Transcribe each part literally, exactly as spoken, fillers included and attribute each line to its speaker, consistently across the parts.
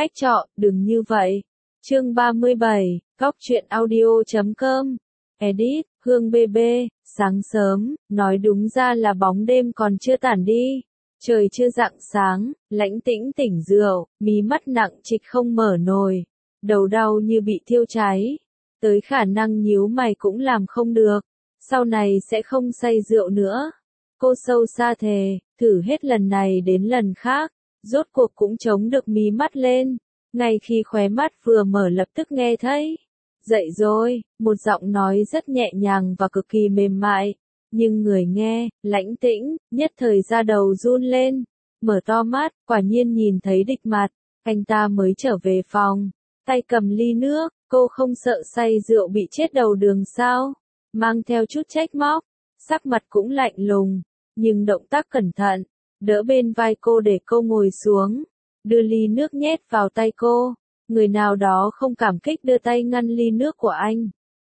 Speaker 1: khách trọ, đừng như vậy. Chương ba mươi bảy, góc truyện audio chấm com. Edit, Hương bê bê, sáng sớm, nói đúng ra là bóng đêm còn chưa tản đi. Trời chưa rạng sáng, Lãnh Tĩnh tỉnh rượu, mí mắt nặng trịch không mở nổi. Đầu đau như bị thiêu cháy. Tới khả năng nhíu mày cũng làm không được. Sau này sẽ không say rượu nữa. Cô sâu xa thề, thử hết lần này đến lần khác. Rốt cuộc cũng chống được mí mắt lên. Ngay khi khóe mắt vừa mở lập tức nghe thấy. Dậy rồi, một giọng nói rất nhẹ nhàng và cực kỳ mềm mại. Nhưng người nghe, Lãnh Tĩnh, nhất thời ra đầu run lên. Mở to mắt, quả nhiên nhìn thấy Địch Mặt. Anh ta mới trở về phòng. Tay cầm ly nước, cô không sợ say rượu bị chết đầu đường sao? Mang theo chút trách móc. Sắc mặt cũng lạnh lùng. Nhưng động tác cẩn thận. Đỡ bên vai cô để cô ngồi xuống. Đưa ly nước nhét vào tay cô. Người nào đó không cảm kích đưa tay ngăn ly nước của anh.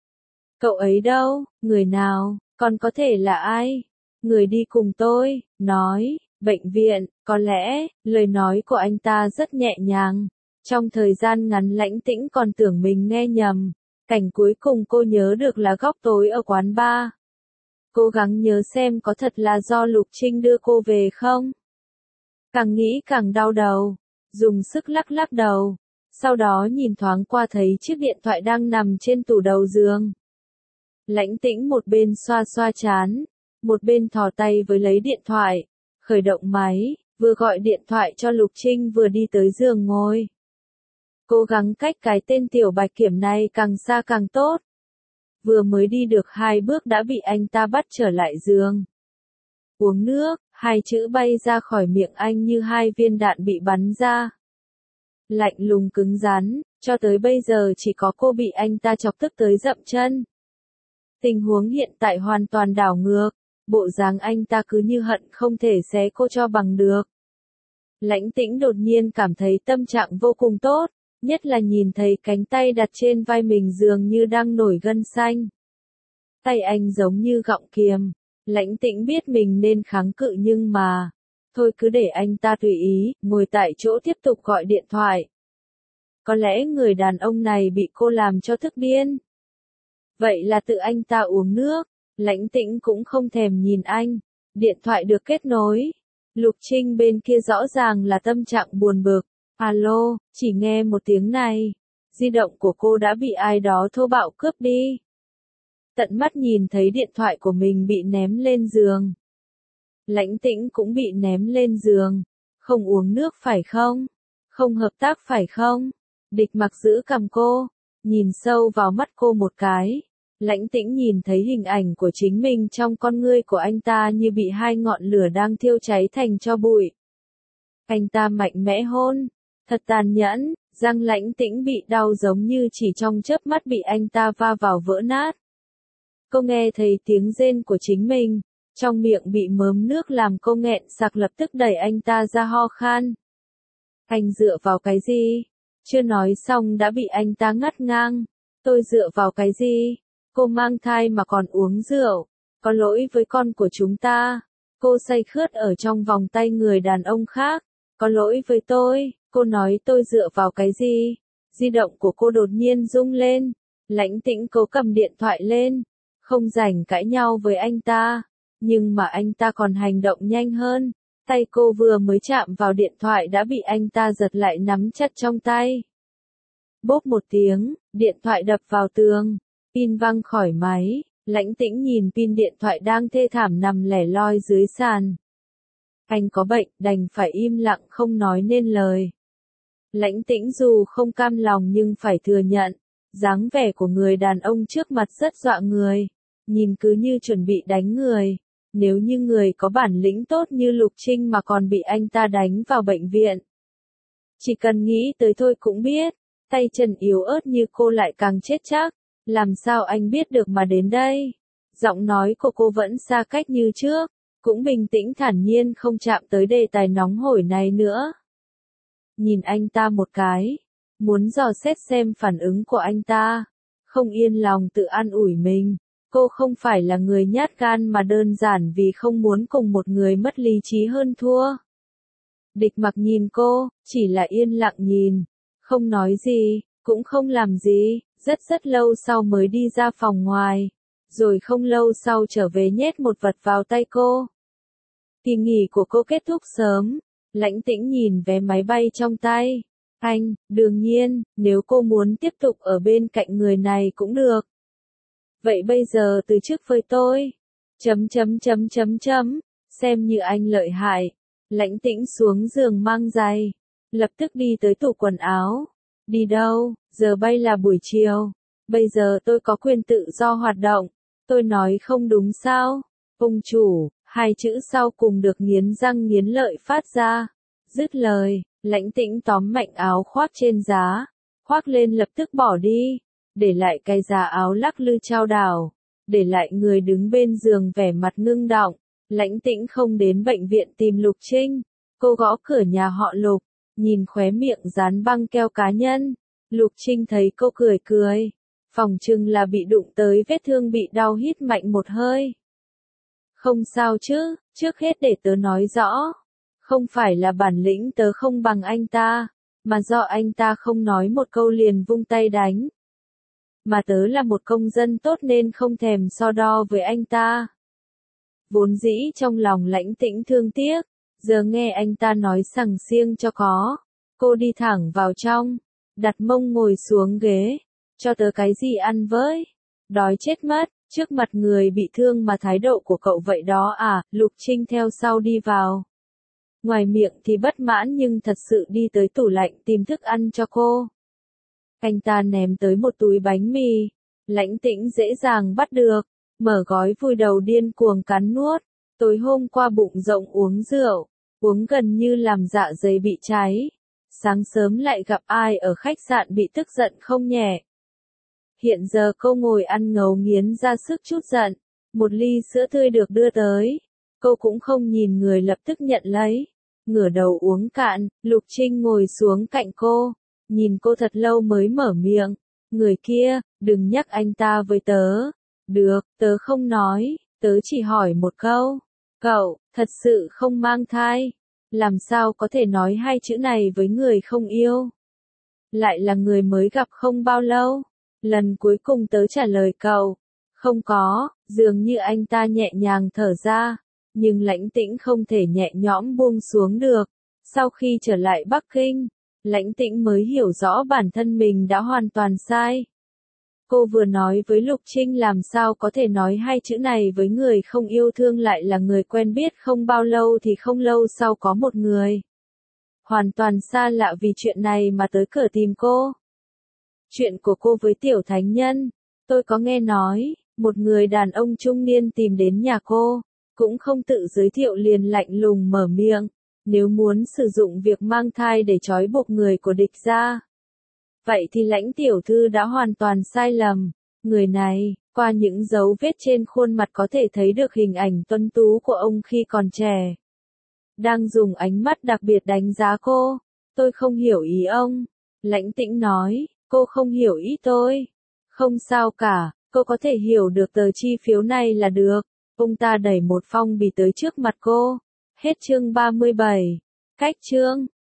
Speaker 1: Cậu ấy đâu? Người nào? Còn có thể là ai? Người đi cùng tôi, nói, bệnh viện, có lẽ, lời nói của anh ta rất nhẹ nhàng. Trong thời gian ngắn Lãnh Tĩnh còn tưởng mình nghe nhầm. Cảnh cuối cùng cô nhớ được là góc tối ở quán bar. Cố gắng nhớ xem có thật là do Lục Trinh đưa cô về không? Càng nghĩ càng đau đầu. Dùng sức lắc lắc đầu. Sau đó nhìn thoáng qua thấy chiếc điện thoại đang nằm trên tủ đầu giường. Lãnh Tĩnh một bên xoa xoa trán, một bên thò tay với lấy điện thoại, khởi động máy, vừa gọi điện thoại cho Lục Trinh vừa đi tới giường ngồi. Cố gắng cách cái tên Tiểu Bạch Kiểm này càng xa càng tốt. Vừa mới đi được hai bước đã bị anh ta bắt trở lại giường. Uống nước, hai chữ bay ra khỏi miệng anh như hai viên đạn bị bắn ra. Lạnh lùng cứng rắn, cho tới bây giờ chỉ có cô bị anh ta chọc tức tới dậm chân. Tình huống hiện tại hoàn toàn đảo ngược, bộ dáng anh ta cứ như hận không thể xé cô cho bằng được. Lãnh Tĩnh đột nhiên cảm thấy tâm trạng vô cùng tốt, nhất là nhìn thấy cánh tay đặt trên vai mình dường như đang nổi gân xanh. Tay anh giống như gọng kiềm, Lãnh Tĩnh biết mình nên kháng cự nhưng mà, thôi cứ để anh ta tùy ý, ngồi tại chỗ tiếp tục gọi điện thoại. Có lẽ người đàn ông này bị cô làm cho tức điên. Vậy là tự anh ta uống nước, Lãnh Tĩnh cũng không thèm nhìn anh. Điện thoại được kết nối. Lục Trinh bên kia rõ ràng là tâm trạng buồn bực. Alo, chỉ nghe một tiếng này. Di động của cô đã bị ai đó thô bạo cướp đi. Tận mắt nhìn thấy điện thoại của mình bị ném lên giường. Lãnh Tĩnh cũng bị ném lên giường. Không uống nước phải không? Không hợp tác phải không? Địch Mặc giữ cằm cô. Nhìn sâu vào mắt cô một cái. Lãnh Tĩnh nhìn thấy hình ảnh của chính mình trong con ngươi của anh ta như bị hai ngọn lửa đang thiêu cháy thành tro bụi. Anh ta mạnh mẽ hôn. Thật tàn nhẫn, răng Lãnh Tĩnh bị đau giống như chỉ trong chớp mắt bị anh ta va vào vỡ nát. Cô nghe thấy tiếng rên của chính mình. Trong miệng bị mớm nước làm cô nghẹn sặc lập tức đẩy anh ta ra ho khan. Anh dựa vào cái gì? Chưa nói xong đã bị anh ta ngắt ngang. Tôi dựa vào cái gì? Cô mang thai mà còn uống rượu. Có lỗi với con của chúng ta. Cô say khướt ở trong vòng tay người đàn ông khác. Có lỗi với tôi. Cô nói tôi dựa vào cái gì? Di động của cô đột nhiên rung lên. Lãnh Tĩnh cố cầm điện thoại lên. Không rảnh cãi nhau với anh ta. Nhưng mà anh ta còn hành động nhanh hơn. Tay cô vừa mới chạm vào điện thoại đã bị anh ta giật lại nắm chặt trong tay. Bốp một tiếng, điện thoại đập vào tường. Pin văng khỏi máy. Lãnh Tĩnh nhìn pin điện thoại đang thê thảm nằm lẻ loi dưới sàn. Anh có bệnh, đành phải im lặng không nói nên lời. Lãnh Tĩnh dù không cam lòng nhưng phải thừa nhận. Dáng vẻ của người đàn ông trước mặt rất dọa người. Nhìn cứ như chuẩn bị đánh người. Nếu như người có bản lĩnh tốt như Lục Trinh mà còn bị anh ta đánh vào bệnh viện. Chỉ cần nghĩ tới thôi cũng biết. Tay chân yếu ớt như cô lại càng chết chắc. Làm sao anh biết được mà đến đây? Giọng nói của cô vẫn xa cách như trước. Cũng bình tĩnh thản nhiên không chạm tới đề tài nóng hổi này nữa. Nhìn anh ta một cái. Muốn dò xét xem phản ứng của anh ta. Không yên lòng tự an ủi mình. Cô không phải là người nhát gan mà đơn giản vì không muốn cùng một người mất lý trí hơn thua. Địch Mặc nhìn cô, chỉ là yên lặng nhìn. Không nói gì, cũng không làm gì, rất rất lâu sau mới đi ra phòng ngoài. Rồi không lâu sau trở về nhét một vật vào tay cô. Kỳ nghỉ của cô kết thúc sớm. Lãnh Tĩnh nhìn vé máy bay trong tay. Anh, đương nhiên, nếu cô muốn tiếp tục ở bên cạnh người này cũng được. Vậy bây giờ từ chức với tôi. Chấm chấm chấm chấm chấm. Xem như anh lợi hại. Lãnh Tĩnh xuống giường mang giày. Lập tức đi tới tủ quần áo. Đi đâu, giờ bay là buổi chiều. Bây giờ tôi có quyền tự do hoạt động. Tôi nói không đúng sao? Ông chủ, hai chữ sau cùng được nghiến răng nghiến lợi phát ra. Dứt lời, Lãnh Tĩnh tóm mạnh áo khoác trên giá. Khoác lên lập tức bỏ đi. Để lại cái giá áo lắc lư chao đảo. Để lại người đứng bên giường vẻ mặt ngưng đọng. Lãnh Tĩnh không đến bệnh viện tìm Lục Trinh. Cô gõ cửa nhà họ Lục. Nhìn khóe miệng dán băng keo cá nhân. Lục Trinh thấy cô cười cười. Phòng chừng là bị đụng tới vết thương bị đau hít mạnh một hơi. Không sao chứ, trước hết để tớ nói rõ. Không phải là bản lĩnh tớ không bằng anh ta, mà do anh ta không nói một câu liền vung tay đánh. Mà tớ là một công dân tốt nên không thèm so đo với anh ta. Vốn dĩ trong lòng Lãnh Tĩnh thương tiếc, giờ nghe anh ta nói sằng siêng cho có. Cô đi thẳng vào trong, đặt mông ngồi xuống ghế. Cho tớ cái gì ăn với? Đói chết mất, trước mặt người bị thương mà thái độ của cậu vậy đó à? Lục Trinh theo sau đi vào. Ngoài miệng thì bất mãn nhưng thật sự đi tới tủ lạnh tìm thức ăn cho cô. Anh ta ném tới một túi bánh mì. Lãnh Tĩnh dễ dàng bắt được. Mở gói vùi đầu điên cuồng cắn nuốt. Tối hôm qua bụng rộng uống rượu. Uống gần như làm dạ dày bị cháy. Sáng sớm lại gặp ai ở khách sạn bị tức giận không nhẹ. Hiện giờ cô ngồi ăn ngấu nghiến ra sức chút giận. Một ly sữa tươi được đưa tới. Cô cũng không nhìn người lập tức nhận lấy. Ngửa đầu uống cạn, Lục Trinh ngồi xuống cạnh cô. Nhìn cô thật lâu mới mở miệng. Người kia, đừng nhắc anh ta với tớ. Được, tớ không nói, tớ chỉ hỏi một câu. Cậu, thật sự không mang thai. Làm sao có thể nói hai chữ này với người không yêu? Lại là người mới gặp không bao lâu. Lần cuối cùng tớ trả lời cậu. Không có, dường như anh ta nhẹ nhàng thở ra. Nhưng Lãnh Tĩnh không thể nhẹ nhõm buông xuống được. Sau khi trở lại Bắc Kinh, Lãnh Tĩnh mới hiểu rõ bản thân mình đã hoàn toàn sai. Cô vừa nói với Lục Trinh làm sao có thể nói hai chữ này với người không yêu thương lại là người quen biết không bao lâu thì không lâu sau có một người. Hoàn toàn xa lạ vì chuyện này mà tới cửa tìm cô. Chuyện của cô với Tiểu Thánh Nhân, tôi có nghe nói, một người đàn ông trung niên tìm đến nhà cô, cũng không tự giới thiệu liền lạnh lùng mở miệng, nếu muốn sử dụng việc mang thai để trói buộc người của địch ra. Vậy thì Lãnh tiểu thư đã hoàn toàn sai lầm. Người này, qua những dấu vết trên khuôn mặt có thể thấy được hình ảnh tuấn tú của ông khi còn trẻ. Đang dùng ánh mắt đặc biệt đánh giá cô. Tôi không hiểu ý ông. Lãnh Tĩnh nói, cô không hiểu ý tôi. Không sao cả, cô có thể hiểu được tờ chi phiếu này là được. Ông ta đẩy một phong bì tới trước mặt cô. Hết chương ba mươi bảy. Cách chương.